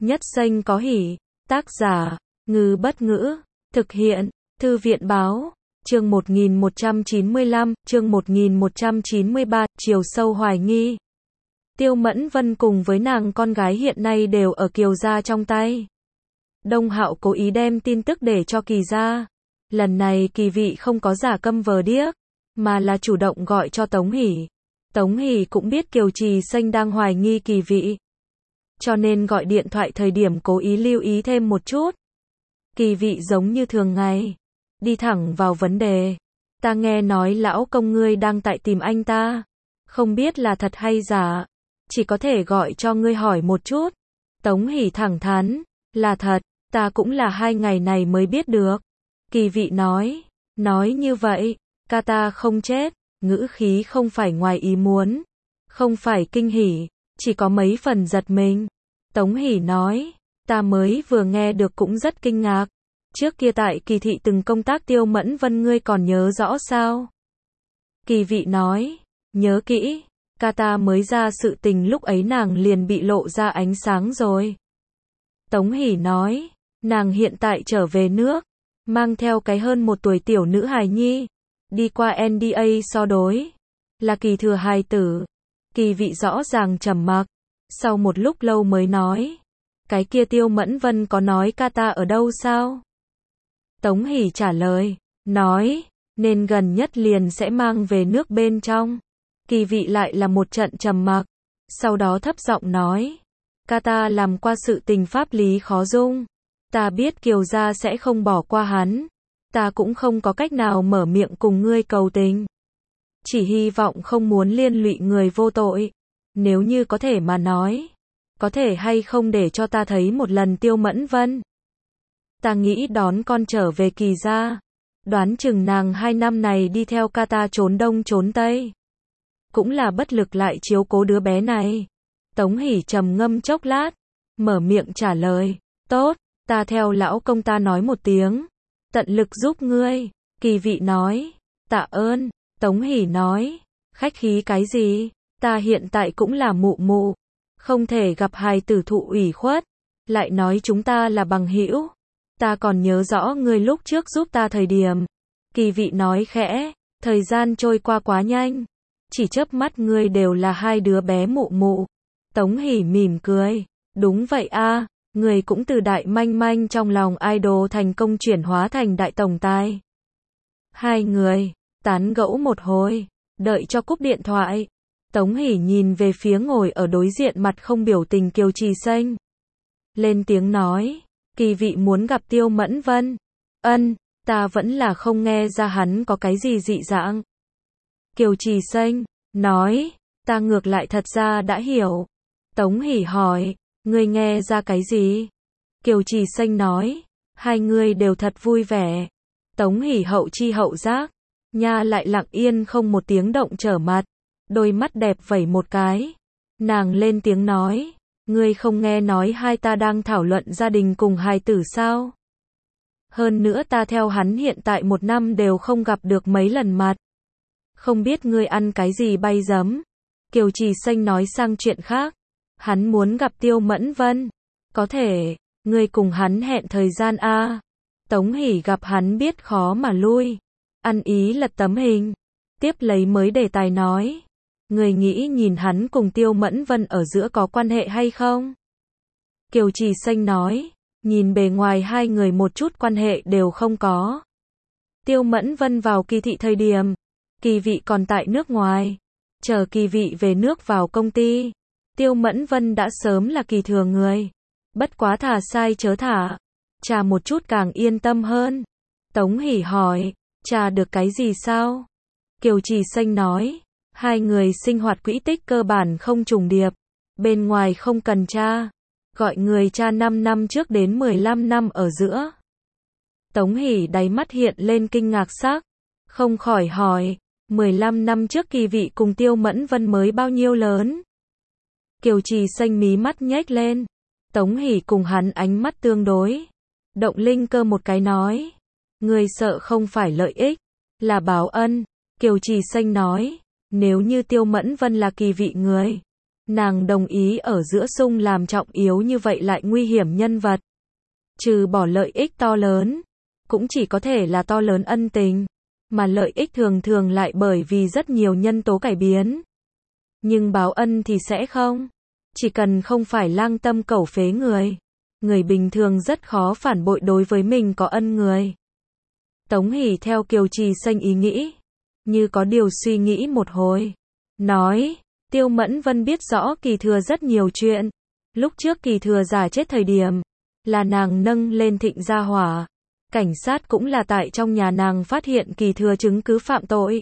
Nhất Xanh có hỉ. Tác giả, Ngư Bất Ngữ. Thực hiện, Thư viện Báo. Chương 1195, chương 1193, chiều sâu hoài nghi. Tiêu Mẫn Vân cùng với nàng con gái hiện nay đều ở Kiều gia trong tay. Đông Hạo cố ý đem tin tức để cho Kỳ gia. Lần này Kỳ vị không có giả câm vờ điếc, mà là chủ động gọi cho Tống Hỷ. Tống Hỷ cũng biết Kiều Trì Xanh đang hoài nghi Kỳ vị, cho nên gọi điện thoại thời điểm cố ý lưu ý thêm một chút. Kỳ vị giống như thường ngày, đi thẳng vào vấn đề. Ta nghe nói lão công ngươi đang tại tìm anh ta, không biết là thật hay giả, chỉ có thể gọi cho ngươi hỏi một chút. Tống Hỷ thẳng thắn, là thật, ta cũng là 2 ngày này mới biết được. Kỳ vị nói như vậy, ca ta không chết, ngữ khí không phải ngoài ý muốn, không phải kinh hỉ, chỉ có mấy phần giật mình. Tống Hỷ nói, ta mới vừa nghe được cũng rất kinh ngạc. Trước kia tại Kỳ thị từng công tác Tiêu Mẫn Vân ngươi còn nhớ rõ sao? Kỳ vị nói, nhớ kỹ, ca ta mới ra sự tình lúc ấy nàng liền bị lộ ra ánh sáng rồi. Tống Hỷ nói, nàng hiện tại trở về nước, mang theo cái hơn 1 tuổi tiểu nữ hài nhi, đi qua NDA so đối, là Kỳ thừa hài tử. Kỳ vị rõ ràng trầm mặc, sau một lúc lâu mới nói, cái kia Tiêu Mẫn Vân có nói ca ta ở đâu sao? Tống Hỷ trả lời, nói, nên gần nhất liền sẽ mang về nước bên trong. Kỳ vị lại là một trận trầm mặc, sau đó thấp giọng nói, ca ta làm qua sự tình pháp lý khó dung, ta biết Kiều gia sẽ không bỏ qua hắn, ta cũng không có cách nào mở miệng cùng ngươi cầu tình. Chỉ hy vọng không muốn liên lụy người vô tội, nếu như có thể mà nói, có thể hay không để cho ta thấy một lần Tiêu Mẫn Vân. Ta nghĩ đón con trở về Kỳ gia, đoán chừng nàng 2 năm này đi theo ca ta trốn đông trốn tây, cũng là bất lực lại chiếu cố đứa bé này. Tống Hỷ trầm ngâm chốc lát, mở miệng trả lời, tốt, ta theo lão công ta nói một tiếng, tận lực giúp ngươi. Kỳ vị nói, tạ ơn. Tống Hỷ nói, khách khí cái gì, ta hiện tại cũng là mụ mụ, không thể gặp hài tử thụ ủy khuất, lại nói chúng ta là bằng hữu. Ta còn nhớ rõ ngươi lúc trước giúp ta thời điểm. Kỳ vị nói khẽ, thời gian trôi qua quá nhanh, chỉ chớp mắt ngươi đều là 2 đứa bé mụ mụ. Tống Hỷ mỉm cười, đúng vậy a, ngươi cũng từ đại manh manh trong lòng idol thành công chuyển hóa thành đại tổng tài. 2 người tán gẫu một hồi, đợi cho cúp điện thoại, Tống Hỷ nhìn về phía ngồi ở đối diện mặt không biểu tình Kiều Trì Xanh, lên tiếng nói, Kỳ vị muốn gặp Tiêu Mẫn Vân. Ân, ta vẫn là không nghe ra hắn có cái gì dị dạng. Kiều Trì Xanh nói, ta ngược lại thật ra đã hiểu. Tống Hỷ hỏi, ngươi nghe ra cái gì? Kiều Trì Xanh nói, 2 người đều thật vui vẻ. Tống Hỷ hậu chi hậu giác, nha lại lặng yên không một tiếng động trở mặt, đôi mắt đẹp vẩy một cái. Nàng lên tiếng nói, ngươi không nghe nói hai ta đang thảo luận gia đình cùng hài tử sao? Hơn nữa ta theo hắn hiện tại 1 năm đều không gặp được mấy lần mặt. Không biết ngươi ăn cái gì bay giấm? Kiều Trì Xanh nói sang chuyện khác, hắn muốn gặp Tiêu Mẫn Vân. Có thể, ngươi cùng hắn hẹn thời gian a. Tống Hỷ gặp hắn biết khó mà lui, ăn ý lật tấm hình, tiếp lấy mới đề tài nói, ngươi nghĩ nhìn hắn cùng Tiêu Mẫn Vân ở giữa có quan hệ hay không? Kiều Trì Xanh nói, nhìn bề ngoài 2 người một chút quan hệ đều không có. Tiêu Mẫn Vân vào Kỳ thị thời điểm, Kỳ vị còn tại nước ngoài, chờ Kỳ vị về nước vào công ty, Tiêu Mẫn Vân đã sớm là Kỳ thừa người. Bất quá thả sai chớ thả, trà một chút càng yên tâm hơn. Tống Hỷ hỏi, trà được cái gì sao? Kiều Trì Xanh nói, 2 người sinh hoạt quỹ tích cơ bản không trùng điệp, bên ngoài không cần tra, gọi người tra 5 năm trước đến 15 năm ở giữa. Tống Hỷ đáy mắt hiện lên kinh ngạc sắc, không khỏi hỏi, 15 năm trước Kỳ vị cùng Tiêu Mẫn Vân mới bao nhiêu lớn? Kiều Trì Xanh mí mắt nhếch lên, Tống Hỷ cùng hắn ánh mắt tương đối, động linh cơ một cái nói, người sợ không phải lợi ích, là báo ân. Kiều Trì Xanh nói, nếu như Tiêu Mẫn Vân là Kỳ vị người, Nàng đồng ý ở giữa Sung làm trọng yếu như vậy lại nguy hiểm nhân vật. Trừ bỏ lợi ích to lớn, cũng chỉ có thể là to lớn ân tình, mà lợi ích thường thường lại bởi vì rất nhiều nhân tố cải biến. Nhưng báo ân thì sẽ không. Chỉ cần không phải lang tâm cẩu phế người. Người bình thường rất khó phản bội đối với mình có ân người. Tống Hỷ theo Kiều Trì Xanh ý nghĩ. Như có điều suy nghĩ một hồi. Nói, Tiêu Mẫn Vân biết rõ Kỳ Thừa rất nhiều chuyện. Lúc trước Kỳ Thừa giả chết thời điểm, là nàng nâng lên Thịnh Gia Hỏa. Cảnh sát cũng là tại trong nhà nàng phát hiện Kỳ Thừa chứng cứ phạm tội.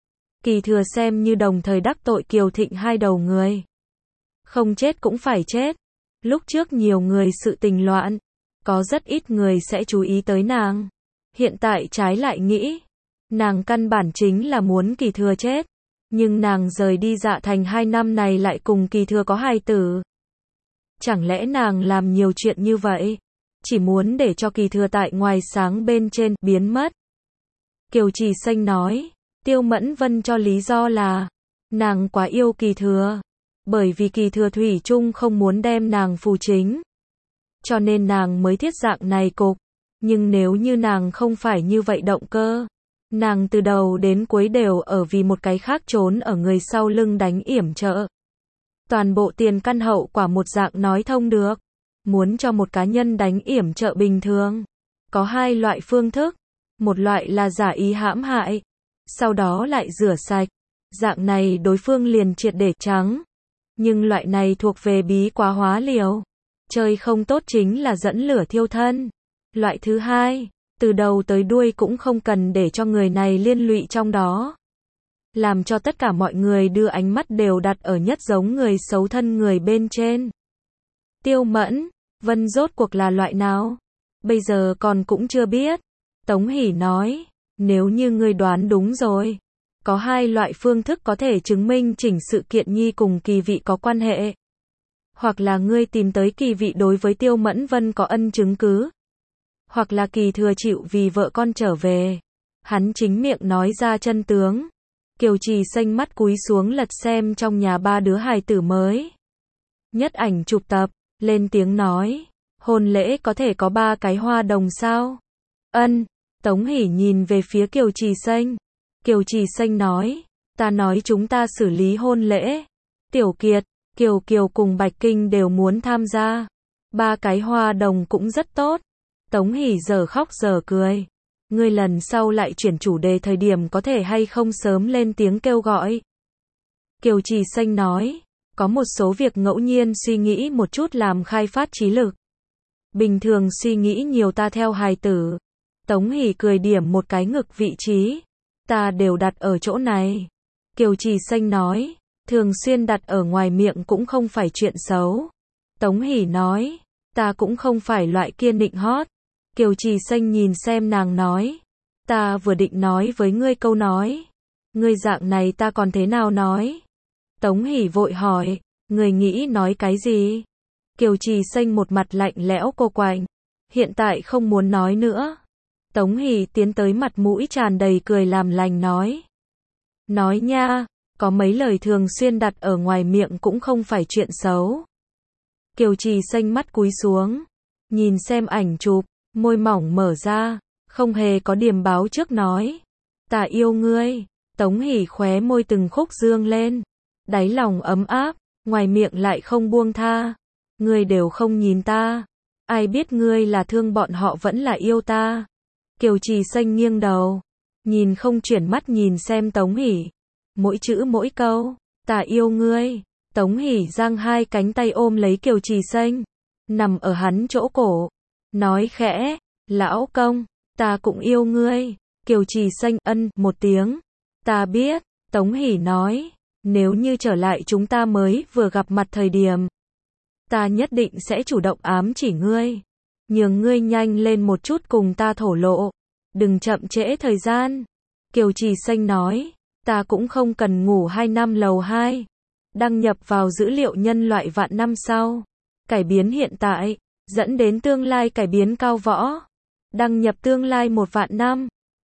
Kỳ Thừa xem như đồng thời đắc tội Kiều Thịnh hai đầu người. Không chết cũng phải chết. Lúc trước nhiều người sự tình loạn, có rất ít người sẽ chú ý tới nàng. Hiện tại trái lại nghĩ, nàng căn bản chính là muốn Kỳ Thừa chết. Nhưng nàng rời đi Dạ Thành 2 năm này lại cùng Kỳ Thừa có hài tử. Chẳng lẽ nàng làm nhiều chuyện như vậy, chỉ muốn để cho Kỳ Thừa tại ngoài sáng bên trên biến mất? Kiều Trì Xanh nói, Tiêu Mẫn Vân cho lý do là, nàng quá yêu Kỳ Thừa. Bởi vì Kỳ Thừa thủy chung không muốn đem nàng phù chính. Cho nên nàng mới thiết dạng này cục. Nhưng nếu như nàng không phải như vậy động cơ, nàng từ đầu đến cuối đều ở vì một cái khác trốn ở người sau lưng đánh yểm trợ. Toàn bộ tiền căn hậu quả một dạng nói thông được. Muốn cho một cá nhân đánh yểm trợ bình thường, có hai loại phương thức. Một loại là giả ý hãm hại, sau đó lại rửa sạch. Dạng này đối phương liền triệt để trắng. Nhưng loại này thuộc về bí quá hóa liều. Chơi không tốt chính là dẫn lửa thiêu thân. Loại thứ hai, từ đầu tới đuôi cũng không cần để cho người này liên lụy trong đó. Làm cho tất cả mọi người đưa ánh mắt đều đặt ở nhất giống người xấu thân người bên trên. Tiêu Mẫn Vân rốt cuộc là loại nào? Bây giờ còn cũng chưa biết. Tống Hỷ nói, nếu như ngươi đoán đúng rồi. Có hai loại phương thức có thể chứng minh chỉnh sự kiện nhi cùng Kỳ Vị có quan hệ. Hoặc là ngươi tìm tới Kỳ Vị đối với Tiêu Mẫn Vân có ân chứng cứ. Hoặc là Kỳ Thừa chịu vì vợ con trở về. Hắn chính miệng nói ra chân tướng. Kiều Trì Xanh mắt cúi xuống lật xem trong nhà 3 đứa hài tử mới. Nhất ảnh chụp tập, lên tiếng nói. Hôn lễ có thể có 3 cái hoa đồng sao? Ân. Tống Hỷ nhìn về phía Kiều Trì Xanh. Kiều Trì Xanh nói, ta nói chúng ta xử lý hôn lễ. Tiểu Kiệt, Kiều Kiều cùng Bạch Kinh đều muốn tham gia. 3 cái hoa đồng cũng rất tốt. Tống Hỷ giờ khóc giờ cười. Ngươi lần sau lại chuyển chủ đề thời điểm có thể hay không sớm lên tiếng kêu gọi. Kiều Trì Xanh nói, có một số việc ngẫu nhiên suy nghĩ một chút làm khai phát trí lực. Bình thường suy nghĩ nhiều ta theo hài tử. Tống Hỷ cười điểm một cái ngực vị trí. Ta đều đặt ở chỗ này. Kiều Trì Xanh nói, thường xuyên đặt ở ngoài miệng cũng không phải chuyện xấu. Tống Hỷ nói, ta cũng không phải loại kia nịnh hót. Kiều Trì Xanh nhìn xem nàng nói, ta vừa định nói với ngươi câu nói. Ngươi dạng này ta còn thế nào nói? Tống Hỷ vội hỏi, ngươi nghĩ nói cái gì? Kiều Trì Xanh một mặt lạnh lẽo cô quạnh, hiện tại không muốn nói nữa. Tống Hỷ tiến tới mặt mũi tràn đầy cười làm lành nói. Nói nha, có mấy lời thường xuyên đặt ở ngoài miệng cũng không phải chuyện xấu. Kiều Trì Xanh mắt cúi xuống, nhìn xem ảnh chụp, môi mỏng mở ra, không hề có điểm báo trước nói. Ta yêu ngươi. Tống Hỷ khóe môi từng khúc dương lên, đáy lòng ấm áp, ngoài miệng lại không buông tha. Ngươi đều không nhìn ta, ai biết ngươi là thương bọn họ vẫn là yêu ta. Kiều Trì Xanh nghiêng đầu, nhìn không chuyển mắt nhìn xem Tống Hỷ. Mỗi chữ mỗi câu, ta yêu ngươi. Tống Hỷ giang hai cánh tay ôm lấy Kiều Trì Xanh, nằm ở hắn chỗ cổ, nói khẽ, lão công, ta cũng yêu ngươi. Kiều Trì Xanh ân một tiếng, ta biết. Tống Hỷ nói, nếu như trở lại chúng ta mới vừa gặp mặt thời điểm, ta nhất định sẽ chủ động ám chỉ ngươi. Nhường ngươi nhanh lên một chút cùng ta thổ lộ. Đừng chậm trễ thời gian. Kiều Trì Xanh nói, ta cũng không cần ngủ 2 năm lầu 2. Đăng nhập vào dữ liệu nhân loại vạn năm sau. Cải biến hiện tại, dẫn đến tương lai cải biến cao võ. Đăng nhập tương lai 1 vạn năm.